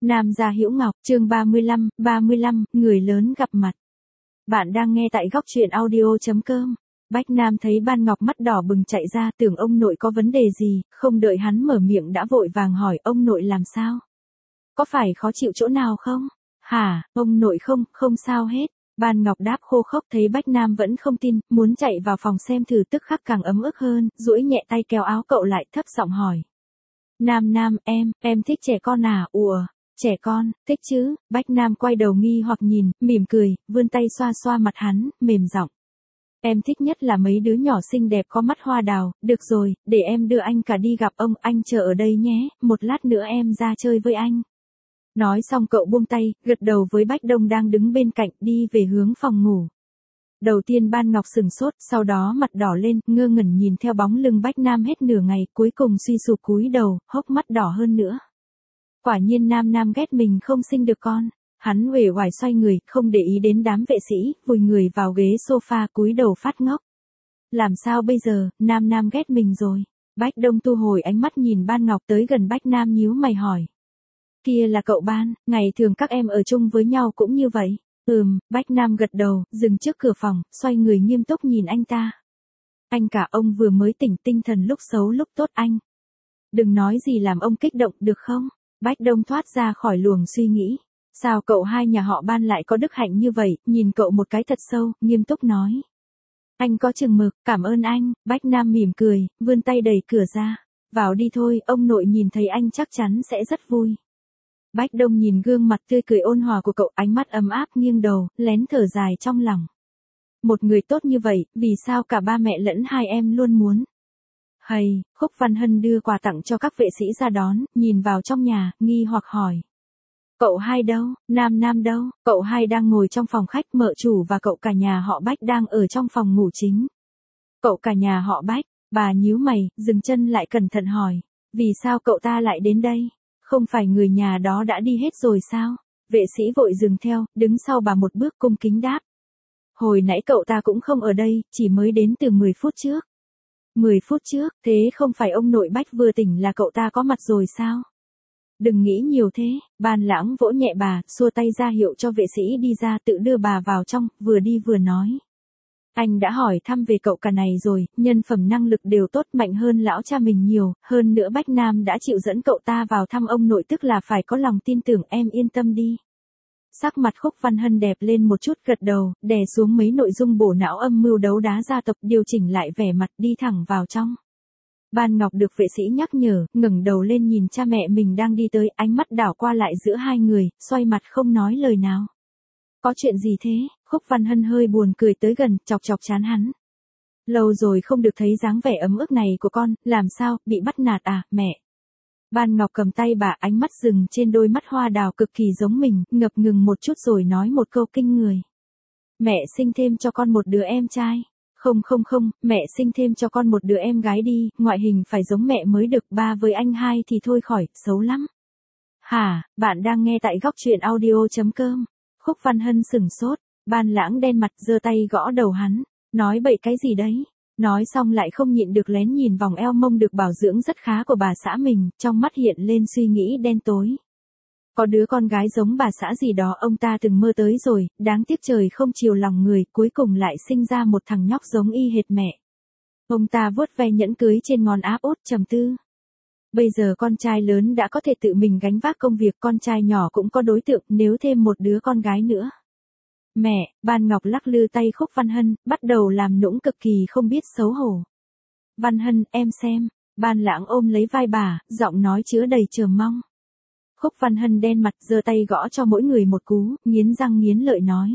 Nam gia Hữu Ngọc, chương 35, người lớn gặp mặt. Bạn đang nghe tại góc truyện audio.com. Bách Nam thấy Ban Ngọc mắt đỏ bừng chạy ra, tưởng ông nội có vấn đề gì, không đợi hắn mở miệng đã vội vàng hỏi ông nội làm sao? Có phải khó chịu chỗ nào không? Hả, ông nội không sao hết. Ban Ngọc đáp khô khốc, thấy Bách Nam vẫn không tin, muốn chạy vào phòng xem thử, tức khắc càng ấm ức hơn, duỗi nhẹ tay kéo áo cậu lại, thấp giọng hỏi. Nam, em thích trẻ con à? Ủa, trẻ con, thích chứ? Bách Nam quay đầu nghi hoặc nhìn, mỉm cười, vươn tay xoa xoa mặt hắn, mềm giọng. Em thích nhất là mấy đứa nhỏ xinh đẹp có mắt hoa đào, được rồi, để em đưa anh cả đi gặp ông, anh chờ ở đây nhé, một lát nữa em ra chơi với anh. Nói xong cậu buông tay, gật đầu với Bách Đông đang đứng bên cạnh, đi về hướng phòng ngủ. Đầu tiên Ban Ngọc sừng sốt, sau đó mặt đỏ lên, ngơ ngẩn nhìn theo bóng lưng Bách Nam hết nửa ngày, cuối cùng suy sụp cúi đầu, hốc mắt đỏ hơn nữa. Quả nhiên Nam ghét mình không sinh được con. Hắn uể oải xoay người, không để ý đến đám vệ sĩ, vùi người vào ghế sofa cúi đầu phát ngốc. Làm sao bây giờ, Nam ghét mình rồi. Bách Đông thu hồi ánh mắt nhìn Ban Ngọc, tới gần Bách Nam nhíu mày hỏi. Kia là cậu Ban, ngày thường các em ở chung với nhau cũng như vậy. Bách Nam gật đầu, dừng trước cửa phòng, xoay người nghiêm túc nhìn anh ta. Anh cả, ông vừa mới tỉnh, tinh thần lúc xấu lúc tốt anh. Đừng nói gì làm ông kích động được không? Bách Đông thoát ra khỏi luồng suy nghĩ. Sao cậu hai nhà họ Ban lại có đức hạnh như vậy, nhìn cậu một cái thật sâu, nghiêm túc nói. Anh có chừng mực, cảm ơn anh. Bách Nam mỉm cười, vươn tay đẩy cửa ra. Vào đi thôi, ông nội nhìn thấy anh chắc chắn sẽ rất vui. Bách Đông nhìn gương mặt tươi cười ôn hòa của cậu, ánh mắt ấm áp, nghiêng đầu, lén thở dài trong lòng. Một người tốt như vậy, vì sao cả ba mẹ lẫn hai em luôn muốn? Hầy, Khúc Văn Hân đưa quà tặng cho các vệ sĩ ra đón, nhìn vào trong nhà, nghi hoặc hỏi. Cậu hai đâu? Nam đâu? Cậu hai đang ngồi trong phòng khách, mợ chủ và cậu cả nhà họ Bách đang ở trong phòng ngủ chính. Cậu cả nhà họ Bách, bà nhíu mày, dừng chân lại cẩn thận hỏi. Vì sao cậu ta lại đến đây? Không phải người nhà đó đã đi hết rồi sao? Vệ sĩ vội dừng theo, đứng sau bà một bước cung kính đáp. Hồi nãy cậu ta cũng không ở đây, chỉ mới đến từ 10 phút trước. 10 phút trước, thế không phải ông nội Bách vừa tỉnh là cậu ta có mặt rồi sao? Đừng nghĩ nhiều thế, Ban Lãng vỗ nhẹ bà, xua tay ra hiệu cho vệ sĩ đi ra, tự đưa bà vào trong, vừa đi vừa nói. Anh đã hỏi thăm về cậu cả này rồi, nhân phẩm năng lực đều tốt, mạnh hơn lão cha mình nhiều, hơn nữa Bách Nam đã chịu dẫn cậu ta vào thăm ông nội, tức là phải có lòng tin tưởng, em yên tâm đi. Sắc mặt Khúc Văn Hân đẹp lên một chút, gật đầu, đè xuống mấy nội dung bổ não âm mưu đấu đá gia tộc, điều chỉnh lại vẻ mặt, đi thẳng vào trong. Ban Ngọc được vệ sĩ nhắc nhở, ngẩng đầu lên nhìn cha mẹ mình đang đi tới, ánh mắt đảo qua lại giữa hai người, xoay mặt không nói lời nào. Có chuyện gì thế? Khúc Văn Hân hơi buồn cười tới gần, chọc trán hắn. Lâu rồi không được thấy dáng vẻ ấm ức này của con, làm sao, bị bắt nạt à, mẹ? Ban Ngọc cầm tay bà, ánh mắt dừng trên đôi mắt hoa đào cực kỳ giống mình, ngập ngừng một chút rồi nói một câu kinh người. Mẹ sinh thêm cho con một đứa em trai. Không, mẹ sinh thêm cho con một đứa em gái đi, ngoại hình phải giống mẹ mới được, ba với anh hai thì thôi khỏi, xấu lắm. Hả, bạn đang nghe tại góc truyện audio.com. Khúc Văn Hân sửng sốt, Ban Lãng đen mặt, giơ tay gõ đầu hắn, nói bậy cái gì đấy. Nói xong lại không nhịn được lén nhìn vòng eo mông được bảo dưỡng rất khá của bà xã mình, trong mắt hiện lên suy nghĩ đen tối. Có đứa con gái giống bà xã gì đó ông ta từng mơ tới rồi, đáng tiếc trời không chiều lòng người, cuối cùng lại sinh ra một thằng nhóc giống y hệt mẹ. Ông ta vuốt ve nhẫn cưới trên ngón áp út, trầm tư. Bây giờ con trai lớn đã có thể tự mình gánh vác công việc, con trai nhỏ cũng có đối tượng, nếu thêm một đứa con gái nữa. Mẹ, Ban Ngọc lắc lư tay Khúc Văn Hân, bắt đầu làm nũng cực kỳ không biết xấu hổ. Văn Hân, em xem. Ban Lãng ôm lấy vai bà, giọng nói chứa đầy chờ mong. Khúc Văn Hân đen mặt, giơ tay gõ cho mỗi người một cú, nghiến răng nghiến lợi nói.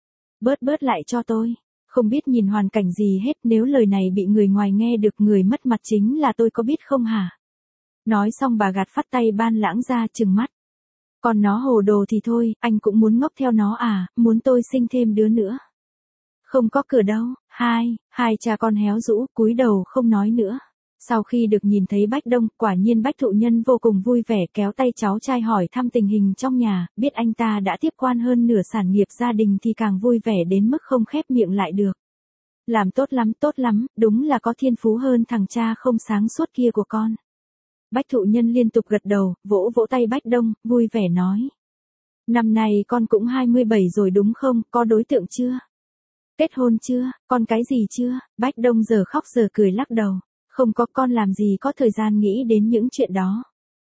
Bớt lại cho tôi, không biết nhìn hoàn cảnh gì hết, nếu lời này bị người ngoài nghe được, người mất mặt chính là tôi, có biết không hả? Nói xong bà gạt phát tay Ban Lãng ra, trừng mắt. Còn nó hồ đồ thì thôi, anh cũng muốn ngốc theo nó à, muốn tôi sinh thêm đứa nữa. Không có cửa đâu, hai cha con héo rũ, cúi đầu không nói nữa. Sau khi được nhìn thấy Bách Đông, quả nhiên Bách Thụ Nhân vô cùng vui vẻ, kéo tay cháu trai hỏi thăm tình hình trong nhà, biết anh ta đã tiếp quan hơn nửa sản nghiệp gia đình thì càng vui vẻ đến mức không khép miệng lại được. Làm tốt lắm, đúng là có thiên phú hơn thằng cha không sáng suốt kia của con. Bách thụ nhân liên tục gật đầu, vỗ vỗ tay Bách Đông, vui vẻ nói. Năm nay con cũng 27 rồi đúng không, có đối tượng chưa? Kết hôn chưa, con cái gì chưa? Bách Đông giờ khóc giờ cười lắc đầu. Không có, con làm gì có thời gian nghĩ đến những chuyện đó.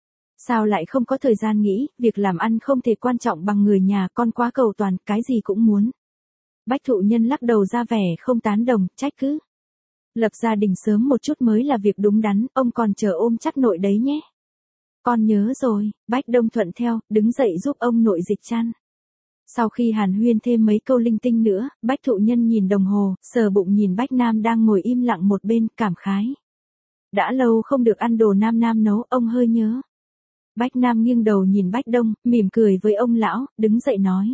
Sao lại không có thời gian nghĩ, việc làm ăn không thể quan trọng bằng người nhà, con quá cầu toàn, cái gì cũng muốn. Bách thụ nhân lắc đầu ra vẻ không tán đồng, trách cứ. Lập gia đình sớm một chút mới là việc đúng đắn, ông còn chờ ôm chắc nội đấy nhé. Con nhớ rồi, Bách Đông thuận theo, đứng dậy giúp ông nội dịch chăn. Sau khi hàn huyên thêm mấy câu linh tinh nữa, Bách thụ nhân nhìn đồng hồ, sờ bụng nhìn Bách Nam đang ngồi im lặng một bên, cảm khái. Đã lâu không được ăn đồ Nam Nam nấu, ông hơi nhớ. Bách Nam nghiêng đầu nhìn Bách Đông, mỉm cười với ông lão, đứng dậy nói.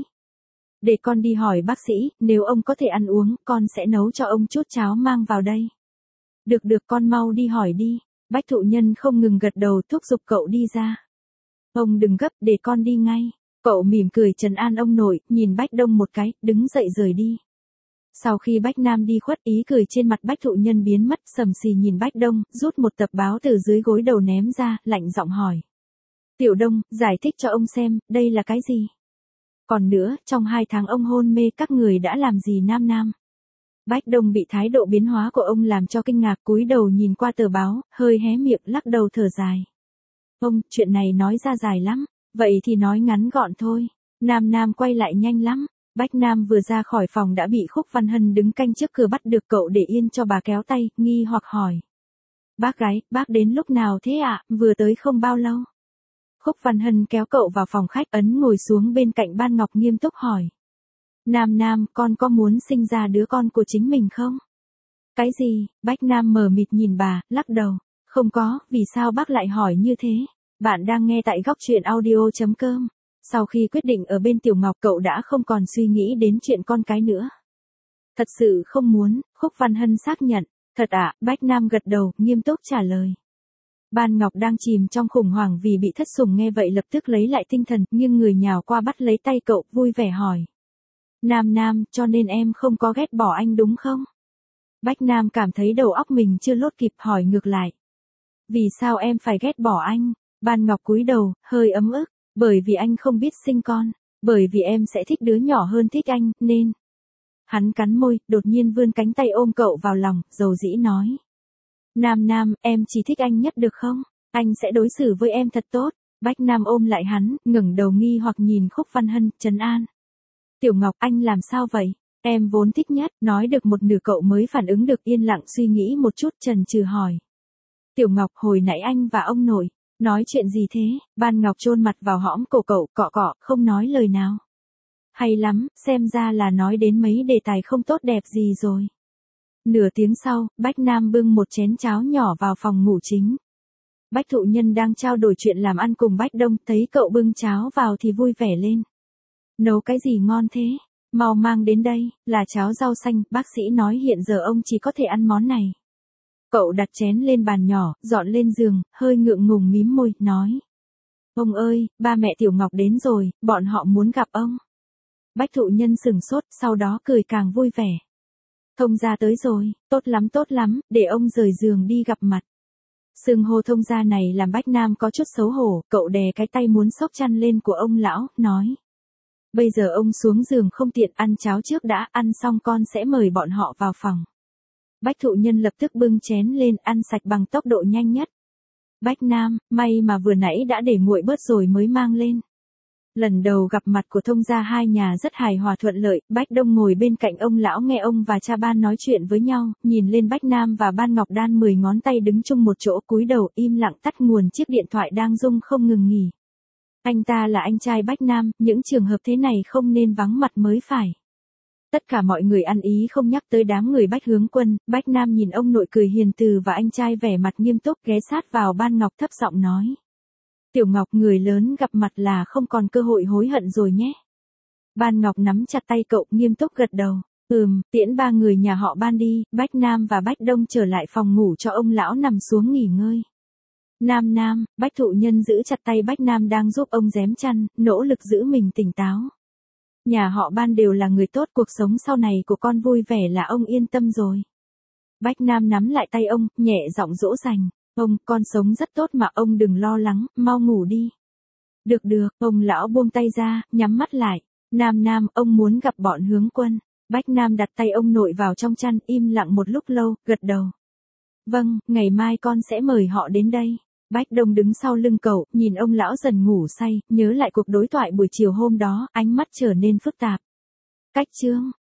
Để con đi hỏi bác sĩ, nếu ông có thể ăn uống, con sẽ nấu cho ông chút cháo mang vào đây. Được được, con mau đi hỏi đi. Bách thụ nhân không ngừng gật đầu thúc giục cậu đi ra. Ông đừng gấp, để con đi ngay. Cậu mỉm cười trấn an ông nội, nhìn Bách Đông một cái, đứng dậy rời đi. Sau khi Bách Nam đi khuất, ý cười trên mặt Bách thụ nhân biến mất, sầm xì nhìn Bách Đông, rút một tập báo từ dưới gối đầu ném ra, lạnh giọng hỏi. Tiểu Đông, giải thích cho ông xem, đây là cái gì? Còn nữa, trong 2 tháng ông hôn mê các người đã làm gì Nam Nam? Bách Đông bị thái độ biến hóa của ông làm cho kinh ngạc, cúi đầu nhìn qua tờ báo, hơi hé miệng lắc đầu thở dài. Ông, chuyện này nói ra dài lắm, vậy thì nói ngắn gọn thôi. Nam Nam quay lại nhanh lắm. Bách Nam vừa ra khỏi phòng đã bị Khúc Văn Hân đứng canh trước cửa bắt được cậu để yên cho bà kéo tay, nghi hoặc hỏi. Bác gái, bác đến lúc nào thế ạ, vừa tới không bao lâu. Khúc Văn Hân kéo cậu vào phòng khách ấn ngồi xuống bên cạnh Ban Ngọc nghiêm túc hỏi. Nam Nam, con có muốn sinh ra đứa con của chính mình không? Cái gì? Bách Nam mờ mịt nhìn bà, lắc đầu. Không có, vì sao bác lại hỏi như thế? Bạn đang nghe tại góc truyện audio.com. Sau khi quyết định ở bên Tiểu Ngọc cậu đã không còn suy nghĩ đến chuyện con cái nữa. Thật sự không muốn, Khúc Văn Hân xác nhận. Thật ạ, Bách Nam gật đầu, nghiêm túc trả lời. Ban Ngọc đang chìm trong khủng hoảng vì bị thất sủng nghe vậy lập tức lấy lại tinh thần, nhưng người nhào qua bắt lấy tay cậu, vui vẻ hỏi. Nam Nam, cho nên em không có ghét bỏ anh đúng không? Bách Nam cảm thấy đầu óc mình chưa lốt kịp hỏi ngược lại. Vì sao em phải ghét bỏ anh? Ban Ngọc cúi đầu, hơi ấm ức. Bởi vì anh không biết sinh con. Bởi vì em sẽ thích đứa nhỏ hơn thích anh, nên. Hắn cắn môi, đột nhiên vươn cánh tay ôm cậu vào lòng, dầu dĩ nói. Nam Nam, em chỉ thích anh nhất được không? Anh sẽ đối xử với em thật tốt. Bách Nam ôm lại hắn, ngẩng đầu nghi hoặc nhìn Khúc Văn Hân, trấn an. Tiểu Ngọc, anh làm sao vậy? Em vốn thích nhất, nói được một nửa cậu mới phản ứng được, yên lặng suy nghĩ một chút, chần chừ hỏi. Tiểu Ngọc, hồi nãy anh và ông nội, nói chuyện gì thế? Ban Ngọc chôn mặt vào hõm cổ cậu, cọ cọ, không nói lời nào. Hay lắm, xem ra là nói đến mấy đề tài không tốt đẹp gì rồi. Nửa tiếng sau, Bách Nam bưng một chén cháo nhỏ vào phòng ngủ chính. Bách thụ nhân đang trao đổi chuyện làm ăn cùng Bách Đông, thấy cậu bưng cháo vào thì vui vẻ lên. Nấu cái gì ngon thế? Mau mang đến đây, là cháo rau xanh, bác sĩ nói hiện giờ ông chỉ có thể ăn món này. Cậu đặt chén lên bàn nhỏ, dọn lên giường, hơi ngượng ngùng mím môi, nói. Ông ơi, ba mẹ Tiểu Ngọc đến rồi, bọn họ muốn gặp ông. Bách thụ nhân sửng sốt, sau đó cười càng vui vẻ. Thông gia tới rồi, tốt lắm, để ông rời giường đi gặp mặt. Xưng hô thông gia này làm Bách Nam có chút xấu hổ, cậu đè cái tay muốn xốc chăn lên của ông lão, nói. Bây giờ ông xuống giường không tiện, ăn cháo trước đã, ăn xong con sẽ mời bọn họ vào phòng. Bách thụ nhân lập tức bưng chén lên, ăn sạch bằng tốc độ nhanh nhất. Bách Nam, may mà vừa nãy đã để nguội bớt rồi mới mang lên. Lần đầu gặp mặt của thông gia hai nhà rất hài hòa thuận lợi, Bách Đông ngồi bên cạnh ông lão nghe ông và cha Ban nói chuyện với nhau, nhìn lên Bách Nam và Ban Ngọc đan 10 ngón tay đứng chung một chỗ, cúi đầu im lặng tắt nguồn chiếc điện thoại đang rung không ngừng nghỉ. Anh ta là anh trai Bách Nam, những trường hợp thế này không nên vắng mặt mới phải. Tất cả mọi người ăn ý không nhắc tới đám người Bách Hướng Quân, Bách Nam nhìn ông nội cười hiền từ và anh trai vẻ mặt nghiêm túc ghé sát vào Ban Ngọc thấp giọng nói. Tiểu Ngọc, người lớn gặp mặt là không còn cơ hội hối hận rồi nhé. Ban Ngọc nắm chặt tay cậu, nghiêm túc gật đầu. Tiễn ba người nhà họ Ban đi, Bách Nam và Bách Đông trở lại phòng ngủ cho ông lão nằm xuống nghỉ ngơi. Nam Nam, Bách thụ nhân giữ chặt tay Bách Nam đang giúp ông rém chăn, nỗ lực giữ mình tỉnh táo. Nhà họ Ban đều là người tốt, cuộc sống sau này của con vui vẻ là ông yên tâm rồi. Bách Nam nắm lại tay ông, nhẹ giọng dỗ dành. Ông, con sống rất tốt mà ông đừng lo lắng, mau ngủ đi. Được được, ông lão buông tay ra, nhắm mắt lại. Nam Nam, ông muốn gặp bọn Hướng Quân. Bách Nam đặt tay ông nội vào trong chăn, im lặng một lúc lâu, gật đầu. Vâng, ngày mai con sẽ mời họ đến đây. Bách Đông đứng sau lưng cậu, nhìn ông lão dần ngủ say, nhớ lại cuộc đối thoại buổi chiều hôm đó, ánh mắt trở nên phức tạp. Cách chương